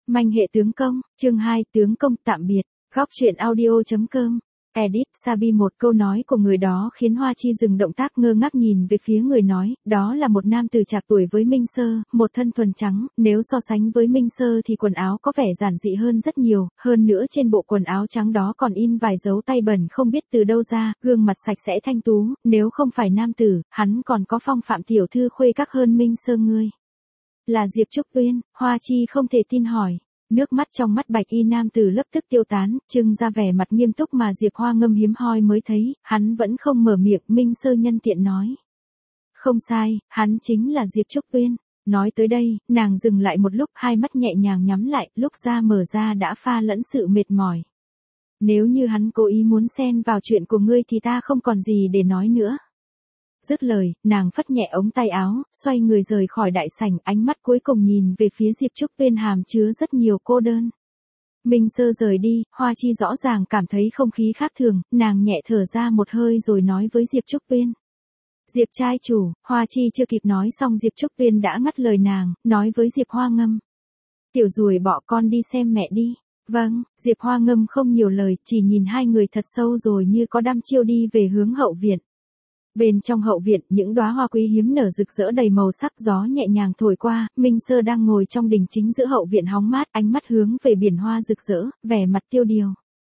Manh hệ tướng công, chương 2, tướng công tạm biệt, góc truyện audio.com. Edit Sabi. Một câu nói của người đó khiến Hoa Chi dừng động tác, ngơ ngác nhìn về phía người nói, đó là một nam tử trạc tuổi với Minh Sơ, một thân thuần trắng, nếu so sánh với Minh Sơ thì quần áo có vẻ giản dị hơn rất nhiều, hơn nữa trên bộ quần áo trắng đó còn in vài dấu tay bẩn không biết từ đâu ra, gương mặt sạch sẽ thanh tú, nếu không phải nam tử, hắn còn có phong phạm tiểu thư khuê các hơn Minh Sơ ngươi. Là Diệp Trúc Uyên, Hoa Chi không thể tin hỏi. Nước mắt trong mắt bạch y nam tử lập tức tiêu tán, trưng ra vẻ mặt nghiêm túc mà Diệp Hoa Ngâm hiếm hoi mới thấy, hắn vẫn không mở miệng. Minh Sơ nhân tiện nói. Không sai, hắn chính là Diệp Trúc Uyên. Nói tới đây, nàng dừng lại một lúc, hai mắt nhẹ nhàng nhắm lại, lúc ra mở ra đã pha lẫn sự mệt mỏi. Nếu như hắn cố ý muốn xen vào chuyện của ngươi thì ta không còn gì để nói nữa. Dứt lời, nàng phất nhẹ ống tay áo, xoay người rời khỏi đại sảnh, ánh mắt cuối cùng nhìn về phía Diệp Trúc Uyên hàm chứa rất nhiều cô đơn. Minh Sơ rời đi, Hoa Chi rõ ràng cảm thấy không khí khác thường, nàng nhẹ thở ra một hơi rồi nói với Diệp Trúc Uyên. Diệp trai chủ, Hoa Chi chưa kịp nói xong Diệp Trúc Uyên đã ngắt lời nàng, nói với Diệp Hoa Ngâm. Tiểu ruồi bọ con đi xem mẹ đi. Vâng, Diệp Hoa Ngâm không nhiều lời, chỉ nhìn hai người thật sâu rồi như có đăm chiêu đi về hướng hậu viện. Bên trong hậu viện, những đóa hoa quý hiếm nở rực rỡ đầy màu sắc, gió nhẹ nhàng thổi qua, Minh Sơ đang ngồi trong đình chính giữa hậu viện hóng mát, ánh mắt hướng về biển hoa rực rỡ, vẻ mặt tiêu điều.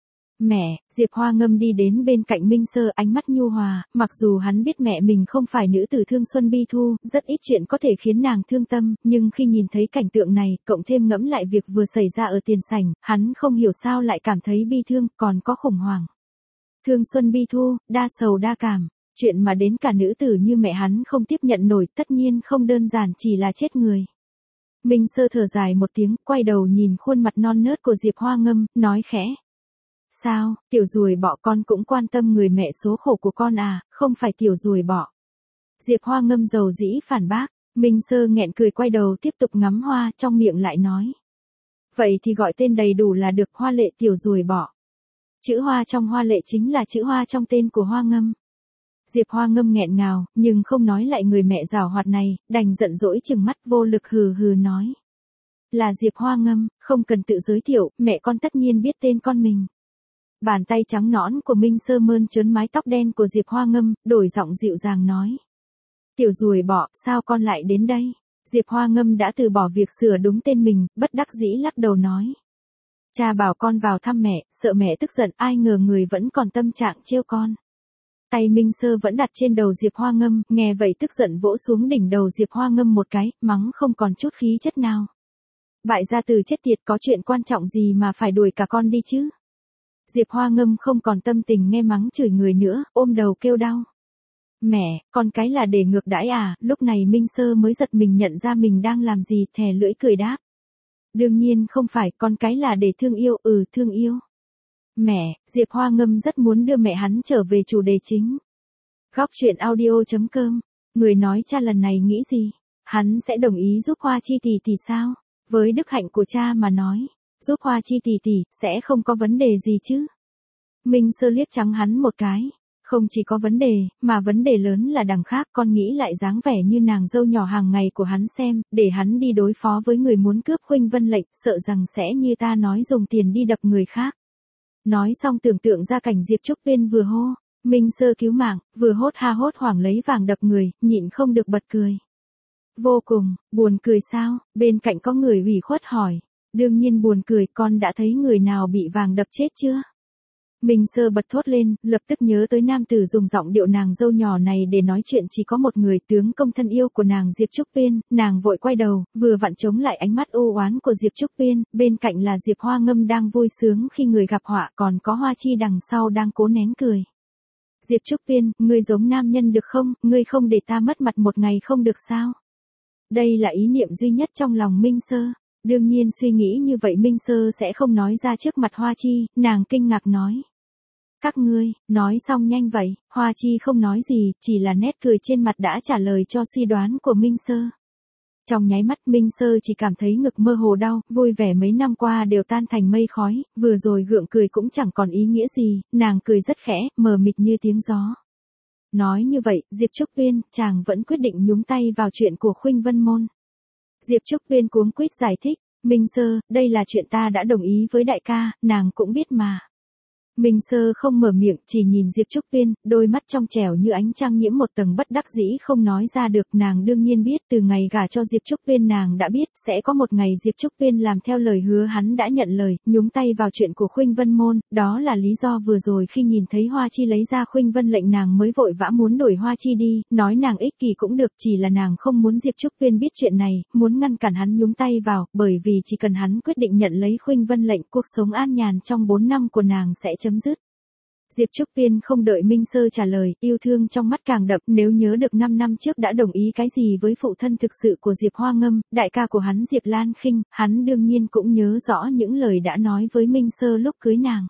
Mẹ, Diệp Hoa Ngâm đi đến bên cạnh Minh Sơ, ánh mắt nhu hòa, mặc dù hắn biết mẹ mình không phải nữ tử thương xuân bi thu, rất ít chuyện có thể khiến nàng thương tâm, nhưng khi nhìn thấy cảnh tượng này, cộng thêm ngẫm lại việc vừa xảy ra ở tiền sảnh, hắn không hiểu sao lại cảm thấy bi thương, còn có khủng hoảng. Thương xuân bi thu, đa sầu đa cảm. Chuyện mà đến cả nữ tử như mẹ hắn không tiếp nhận nổi, tất nhiên không đơn giản chỉ là chết người. Minh Sơ thở dài một tiếng, quay đầu nhìn khuôn mặt non nớt của Diệp Hoa Ngâm, nói khẽ. Sao, tiểu ruồi bọ con cũng quan tâm người mẹ số khổ của con à, không phải tiểu ruồi bọ. Diệp Hoa Ngâm dầu dĩ phản bác, Minh Sơ nghẹn cười quay đầu tiếp tục ngắm hoa, trong miệng lại nói. Vậy thì gọi tên đầy đủ là được, Hoa Lệ tiểu ruồi bọ. Chữ Hoa trong Hoa Lệ chính là chữ Hoa trong tên của Hoa Ngâm. Diệp Hoa Ngâm nghẹn ngào, nhưng không nói lại người mẹ giảo hoạt này, đành giận dỗi trừng mắt vô lực hừ hừ nói. Là Diệp Hoa Ngâm, không cần tự giới thiệu, mẹ con tất nhiên biết tên con mình. Bàn tay trắng nõn của Minh Sơ mơn trớn mái tóc đen của Diệp Hoa Ngâm, đổi giọng dịu dàng nói. Tiểu ruồi bọ, sao con lại đến đây? Diệp Hoa Ngâm đã từ bỏ việc sửa đúng tên mình, bất đắc dĩ lắc đầu nói. Cha bảo con vào thăm mẹ, sợ mẹ tức giận, ai ngờ người vẫn còn tâm trạng trêu con. Tay Minh Sơ vẫn đặt trên đầu Diệp Hoa Ngâm, nghe vậy tức giận vỗ xuống đỉnh đầu Diệp Hoa Ngâm một cái, mắng không còn chút khí chất nào. Bại gia tử chết tiệt, có chuyện quan trọng gì mà phải đuổi cả con đi chứ? Diệp Hoa Ngâm không còn tâm tình nghe mắng chửi người nữa, ôm đầu kêu đau. Mẹ, con cái là để ngược đãi à? Lúc này Minh Sơ mới giật mình nhận ra mình đang làm gì, thè lưỡi cười đáp. Đương nhiên không phải, con cái là để thương yêu, thương yêu. Mẹ, Diệp Hoa Ngâm rất muốn đưa mẹ hắn trở về chủ đề chính. Góc truyện audio.com. Người nói cha lần này nghĩ gì? Hắn sẽ đồng ý giúp Hoa Chi tỷ tỷ sao? Với đức hạnh của cha mà nói, giúp Hoa Chi tỷ tỷ sẽ không có vấn đề gì chứ? Minh Sơ liếc trắng hắn một cái. Không chỉ có vấn đề, mà vấn đề lớn là đằng khác, con nghĩ lại dáng vẻ như nàng dâu nhỏ hàng ngày của hắn xem, để hắn đi đối phó với người muốn cướp Khuynh Vân lệnh, sợ rằng sẽ như ta nói dùng tiền đi đập người khác. Nói xong tưởng tượng ra cảnh Diệp Trúc Uyên vừa hô, Minh Sơ cứu mạng, vừa hốt ha hốt hoảng lấy vàng đập người, nhịn không được bật cười. Vô cùng, buồn cười sao? Bên cạnh có người ủy khuất hỏi. Đương nhiên buồn cười, con đã thấy người nào bị vàng đập chết chưa? Minh Sơ bật thốt lên, lập tức nhớ tới nam tử dùng giọng điệu nàng dâu nhỏ này để nói chuyện chỉ có một người, tướng công thân yêu của nàng Diệp Trúc Uyên, nàng vội quay đầu, vừa vặn chống lại ánh mắt u oán của Diệp Trúc Uyên, bên cạnh là Diệp Hoa Ngâm đang vui sướng khi người gặp họa, còn có Hoa Chi đằng sau đang cố nén cười. Diệp Trúc Uyên, ngươi giống nam nhân được không, ngươi không để ta mất mặt một ngày không được sao? Đây là ý niệm duy nhất trong lòng Minh Sơ. Đương nhiên suy nghĩ như vậy Minh Sơ sẽ không nói ra trước mặt Hoa Chi, nàng kinh ngạc nói. Các ngươi, nói xong nhanh vậy, Hoa Chi không nói gì, chỉ là nét cười trên mặt đã trả lời cho suy đoán của Minh Sơ. Trong nháy mắt Minh Sơ chỉ cảm thấy ngực mơ hồ đau, vui vẻ mấy năm qua đều tan thành mây khói, vừa rồi gượng cười cũng chẳng còn ý nghĩa gì, nàng cười rất khẽ, mờ mịt như tiếng gió. Nói như vậy, Diệp Trúc Uyên, chàng vẫn quyết định nhúng tay vào chuyện của Khuynh Vân môn. Diệp Trúc Uyên cuống quýt giải thích, Minh Sơ, đây là chuyện ta đã đồng ý với đại ca, nàng cũng biết mà. Minh Sơ không mở miệng, chỉ nhìn Diệp Trúc Viên, đôi mắt trong trẻo như ánh trăng nhiễm một tầng bất đắc dĩ không nói ra được. Nàng đương nhiên biết, từ ngày gả cho Diệp Trúc Viên nàng đã biết, sẽ có một ngày Diệp Trúc Viên làm theo lời hứa hắn đã nhận lời, nhúng tay vào chuyện của Khuynh Vân Môn, đó là lý do vừa rồi khi nhìn thấy Hoa Chi lấy ra Khuynh Vân lệnh nàng mới vội vã muốn đuổi Hoa Chi đi, nói nàng ích kỷ cũng được, chỉ là nàng không muốn Diệp Trúc Viên biết chuyện này, muốn ngăn cản hắn nhúng tay vào, bởi vì chỉ cần hắn quyết định nhận lấy Khuynh Vân lệnh, cuộc sống an nhàn trong 4 năm của nàng sẽ chấm dứt. Diệp Trúc Viên không đợi Minh Sơ trả lời, yêu thương trong mắt càng đậm, nếu nhớ được 5 năm trước đã đồng ý cái gì với phụ thân thực sự của Diệp Hoa Ngâm, đại ca của hắn Diệp Lan Khinh, hắn đương nhiên cũng nhớ rõ những lời đã nói với Minh Sơ lúc cưới nàng.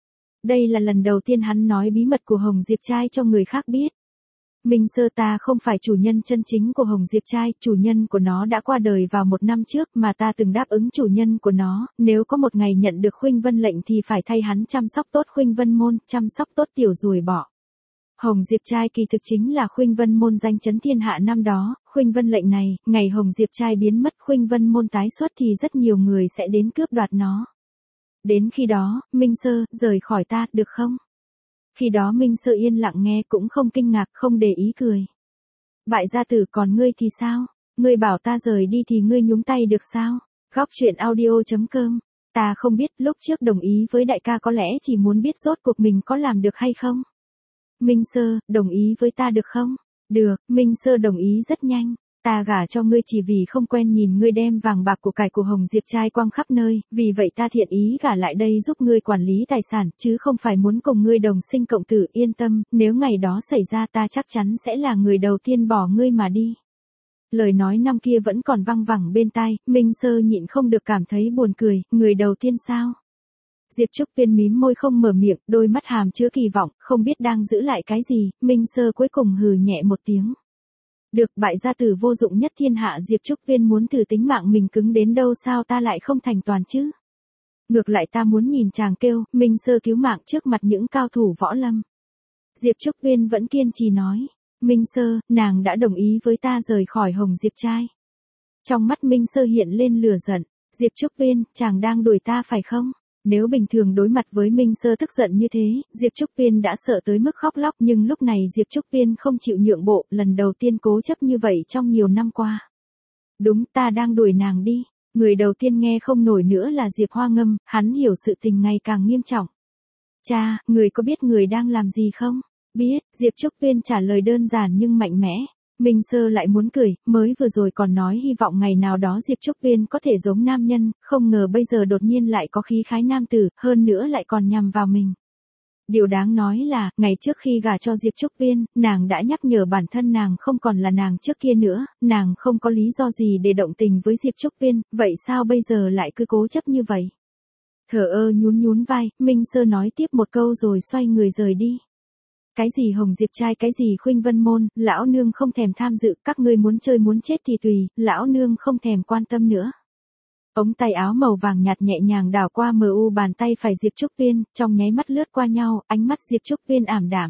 Đây là lần đầu tiên hắn nói bí mật của Hồng Diệp trai cho người khác biết. Minh Sơ, ta không phải chủ nhân chân chính của Hồng Diệp trai, chủ nhân của nó đã qua đời vào 1 năm trước mà ta từng đáp ứng chủ nhân của nó, nếu có một ngày nhận được Khuynh Vân lệnh thì phải thay hắn chăm sóc tốt Khuynh Vân Môn, chăm sóc tốt tiểu ruồi bọ. Hồng Diệp trai kỳ thực chính là Khuynh Vân Môn danh chấn thiên hạ năm đó, Khuynh Vân lệnh này, ngày Hồng Diệp trai biến mất Khuynh Vân Môn tái xuất thì rất nhiều người sẽ đến cướp đoạt nó. Đến khi đó, Minh Sơ, rời khỏi ta, được không? Khi đó Minh Sơ yên lặng nghe cũng không kinh ngạc, không để ý cười. Bại gia tử, còn ngươi thì sao? Ngươi bảo ta rời đi thì ngươi nhúng tay được sao? Góc chuyện audio.com. Ta không biết, lúc trước đồng ý với đại ca có lẽ chỉ muốn biết rốt cuộc mình có làm được hay không? Minh Sơ, đồng ý với ta được không? Được, Minh Sơ đồng ý rất nhanh. Ta gả cho ngươi chỉ vì không quen nhìn ngươi đem vàng bạc của cải của Hồng Diệp trai quăng khắp nơi, vì vậy ta thiện ý gả lại đây giúp ngươi quản lý tài sản, chứ không phải muốn cùng ngươi đồng sinh cộng tử. Yên tâm, nếu ngày đó xảy ra ta chắc chắn sẽ là người đầu tiên bỏ ngươi mà đi. Lời nói năm kia vẫn còn văng vẳng bên tai, Minh Sơ nhịn không được cảm thấy buồn cười, người đầu tiên sao? Diệp Trúc Viên mím môi không mở miệng, đôi mắt hàm chứa kỳ vọng, không biết đang giữ lại cái gì, Minh Sơ cuối cùng hừ nhẹ một tiếng. Được, bại gia tử vô dụng nhất thiên hạ, Diệp Trúc Viên muốn thử tính mạng mình cứng đến đâu sao ta lại không thành toàn chứ? Ngược lại ta muốn nhìn chàng kêu, Minh Sơ cứu mạng trước mặt những cao thủ võ lâm. Diệp Trúc Viên vẫn kiên trì nói, Minh Sơ, nàng đã đồng ý với ta rời khỏi Hồng Diệp trai. Trong mắt Minh Sơ hiện lên lửa giận, Diệp Trúc Viên, chàng đang đuổi ta phải không? Nếu bình thường đối mặt với Minh Sơ tức giận như thế, Diệp Trúc Viên đã sợ tới mức khóc lóc, nhưng lúc này Diệp Trúc Viên không chịu nhượng bộ, lần đầu tiên cố chấp như vậy trong nhiều năm qua. Đúng, ta đang đuổi nàng đi. Người đầu tiên nghe không nổi nữa là Diệp Hoa Ngâm, hắn hiểu sự tình ngày càng nghiêm trọng. Cha, người có biết người đang làm gì không? Biết, Diệp Trúc Viên trả lời đơn giản nhưng mạnh mẽ. Minh Sơ lại muốn cười, mới vừa rồi còn nói hy vọng ngày nào đó Diệp Trúc Viên có thể giống nam nhân, không ngờ bây giờ đột nhiên lại có khí khái nam tử, hơn nữa lại còn nhằm vào mình. Điều đáng nói là, ngày trước khi gả cho Diệp Trúc Viên, nàng đã nhắc nhở bản thân nàng không còn là nàng trước kia nữa, nàng không có lý do gì để động tình với Diệp Trúc Viên, vậy sao bây giờ lại cứ cố chấp như vậy? Thở ơ nhún nhún vai, Minh Sơ nói tiếp một câu rồi xoay người rời đi. Cái gì Hồng Diệp trai, cái gì Khuynh Vân Môn, lão nương không thèm tham dự, các ngươi muốn chơi muốn chết thì tùy, lão nương không thèm quan tâm nữa. Ống tay áo màu vàng nhạt nhẹ nhàng đảo qua mờ u bàn tay phải Diệp Trúc Viên, trong nháy mắt lướt qua nhau, ánh mắt Diệp Trúc Viên ảm đạm.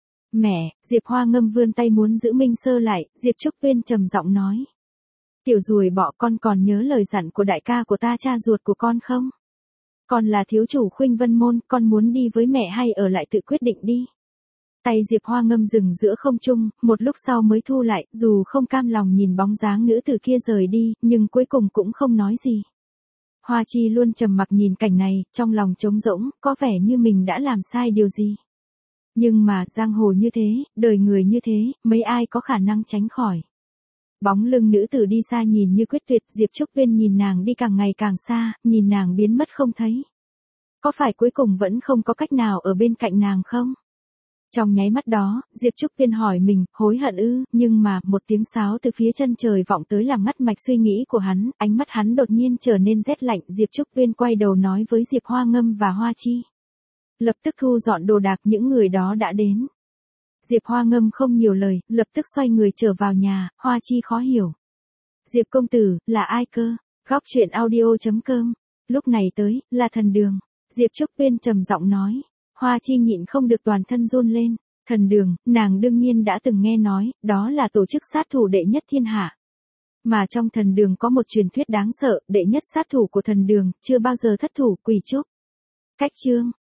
Mẹ, Diệp Hoa Ngâm vươn tay muốn giữ Minh Sơ lại, Diệp Trúc Viên trầm giọng nói. Tiểu ruồi bọ, con còn nhớ lời dặn của đại ca của ta, cha ruột của con không? Con là thiếu chủ Khuynh Vân Môn, con muốn đi với mẹ hay ở lại tự quyết định đi. Tay Diệp Hoa Ngâm dừng giữa không trung, một lúc sau mới thu lại, dù không cam lòng nhìn bóng dáng nữ tử kia rời đi, nhưng cuối cùng cũng không nói gì. Hoa Chi luôn trầm mặc nhìn cảnh này, trong lòng trống rỗng, có vẻ như mình đã làm sai điều gì. Nhưng mà, giang hồ như thế, đời người như thế, mấy ai có khả năng tránh khỏi. Bóng lưng nữ tử đi xa nhìn như quyết tuyệt, Diệp Trúc Viên nhìn nàng đi càng ngày càng xa, nhìn nàng biến mất không thấy. Có phải cuối cùng vẫn không có cách nào ở bên cạnh nàng không? Trong nháy mắt đó, Diệp Trúc Viên hỏi mình, hối hận ư, nhưng mà, một tiếng sáo từ phía chân trời vọng tới làm ngắt mạch suy nghĩ của hắn, ánh mắt hắn đột nhiên trở nên rét lạnh, Diệp Trúc Viên quay đầu nói với Diệp Hoa Ngâm và Hoa Chi. Lập tức thu dọn đồ đạc, những người đó đã đến. Diệp Hoa Ngâm không nhiều lời, lập tức xoay người trở vào nhà, Hoa Chi khó hiểu. Diệp công tử, là ai cơ? Góc chuyện audio.com. Lúc này tới, là Thần Đường. Diệp Trúc Viên trầm giọng nói. Hoa Chi nhịn không được toàn thân run lên. Thần Đường, nàng đương nhiên đã từng nghe nói, đó là tổ chức sát thủ đệ nhất thiên hạ. Mà trong thần đường có một truyền thuyết đáng sợ, đệ nhất sát thủ của thần đường, chưa bao giờ thất thủ, Quỳ Trúc. Cách chương.